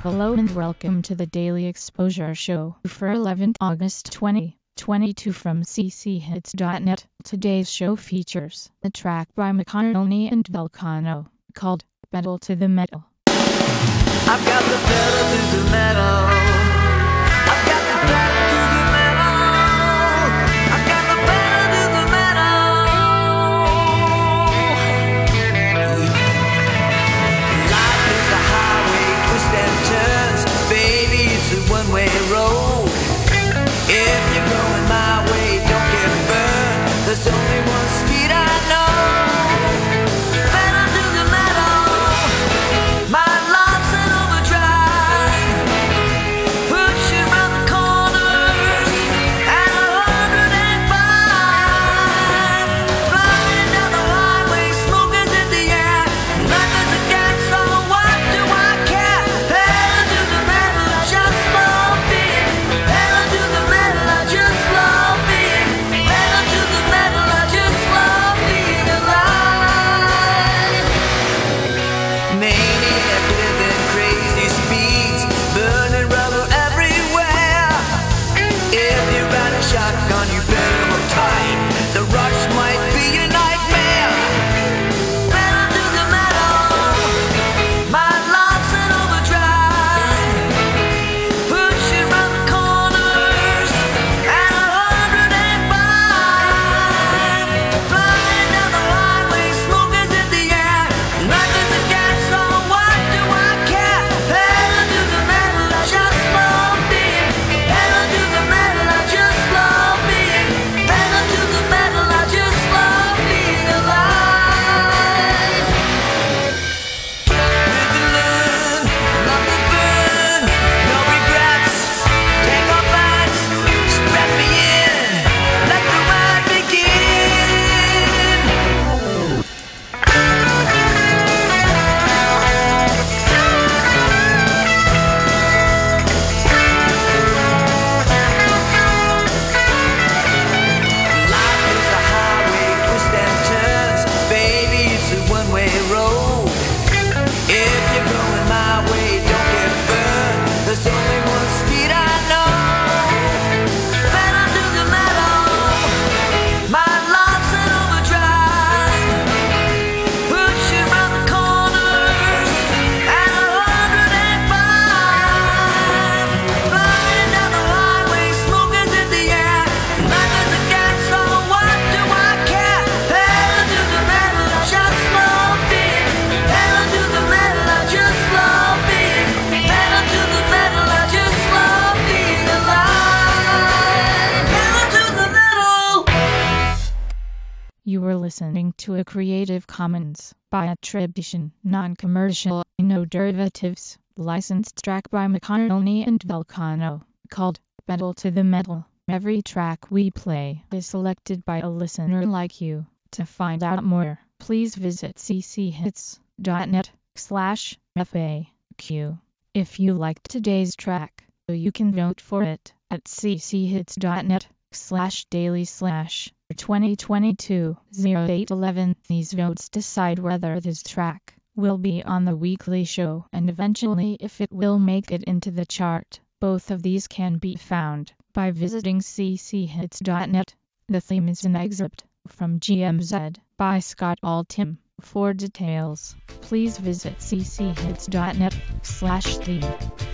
Hello and welcome to the Daily Exposure Show for 11th August 2022 from cchits.net. Today's show features a track by McCartney and Volcano called Pedal to the Metal. I've got the pedal to the metal. I've got the pedal to the metal. I've got the pedal to the metal. Life is a highway, twists and turns. Baby, it's a one-way road. If you're going my way, don't get burned. There's only one speed I know. Pedal to the metal. My life's an overdrive. Push it round the corners at 105. Flying down the highway, smoke is in the air. Life is a gas, so what do I care? Pedal to the metal, I just love being. Pedal to the metal, I just love being. Pedal to the metal, I just love being alive. Maniac living crazy speeds, burning rubber everywhere. If you ride a shotgun, you better hold tight. The rush might be a nightmare. Pedal to the metal. My life's an overdrive. Push it round the corners at 105. Flying down the highway, smoke is in the air. Life is a gas, so what do I care? Pedal to the metal, I just love being. Pedal to the metal, I just love being. Pedal to the metal, I just love being alive. Live and learn, love to burn, no regrets. Take off lights, strap me in, let the ride begin. Life is a highway, twists and turns. Baby, it's a one-way road. If you're going my way, don't get burned. There's only one speed I know. Pedal to the metal. My life's an overdrive. Push it round the corners at 105. Flying down the highway, smoke is in the air. Life is a gas, so what do I care? Pedal to the metal, I just love being. Pedal to the metal, I just love being. Pedal to the metal, I just love being alive. Pedal to the metal. You were listening to a Creative Commons by attribution, non-commercial, no derivatives, licensed track by McCartney and Volcano called Pedal to the Metal. Every track we play is selected by a listener like you. To find out more, please visit cchits.net/FAQ. If you liked today's track, you can vote for it at cchits.net/daily/2022-0811. These votes decide whether this track will be on the weekly show and eventually if it will make it into the chart. Both of these can be found by visiting cchits.net. The theme is an excerpt from GMZ by Scott Altham. For details, please visit cchits.net/theme.